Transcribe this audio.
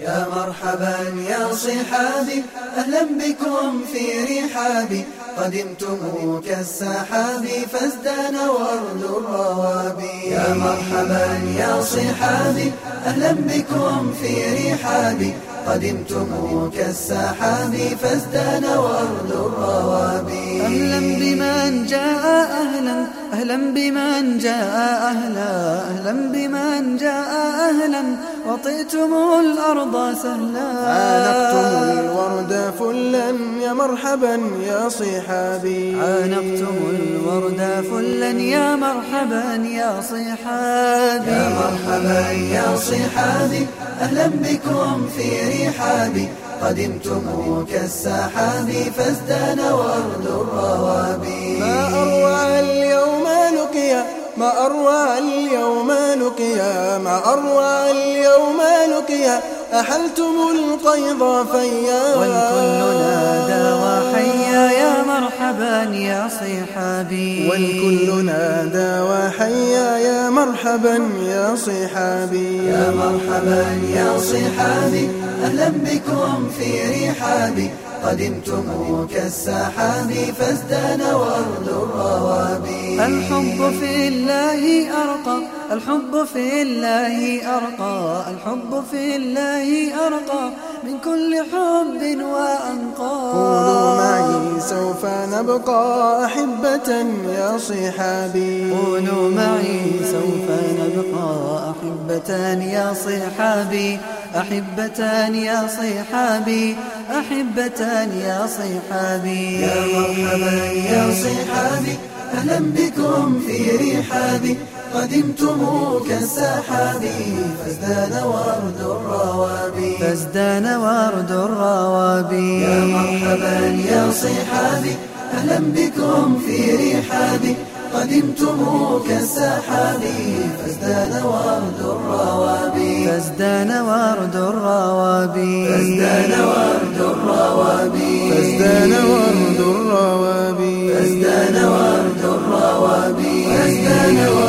يا مرحبا يا صحابي، أهلا بكم في رحابي، قدمتم كالسحاب فازدان ورد الروابي. يا مرحبا يا صحابي، أهلا بكم في رحابي، قدمتم كالسحاب فازدان ورد الروابي. أهلا بمن جاء أهلا بمن جاء أهلا بمن جاء أهلا، وطئتم الأرض سهلا. عانقتم الورد فلا يا مرحبا يا صحابي، عانقتم الورد فلا يا مرحبا يا صحابي. يا مرحبا يا صحابي، أهلا بكم في رحابي، قدمتم كالسحاب فازدان ورد الروابي. ما أروع اليوم لقيا، ما أروع اليوم لقيا، ما أروع اليوم لقيا، أحلتم القيض فيا. والكل نادى وحيا يا مرحبا يا صحابي، والكل نادى وحيا يا مرحبا يا صحابي. يا مرحبا يا صحابي، أهلا بكم في رحابي، قدمتم كالسحاب فازدان ورد الروابي. الحب في الله أرقى، الحب في الله أرقى، الحب في الله أرقى من كل حب وأنقى. قولوا معي سوف نبقى أحبة يا صحابي، قولوا معي سوف نبقى أحبة يا صحابي، أحبة يا صحابي، أحبة يا صحابي. يا مرحبا يا صحابي، أهلا بكم في رحابي، قدمتم كالسحاب فازدان ورد الروابي. فازدان ورد الروابي. يا مرحبا يا صحابي، أهلا بكم في رحابي، قدمتم كالسحاب فازدان ورد الروابي. فازدان ورد الروابي. فازدان ورد الروابي. فازدان ورد الروابي. فازدان ورد الروابي. فازدان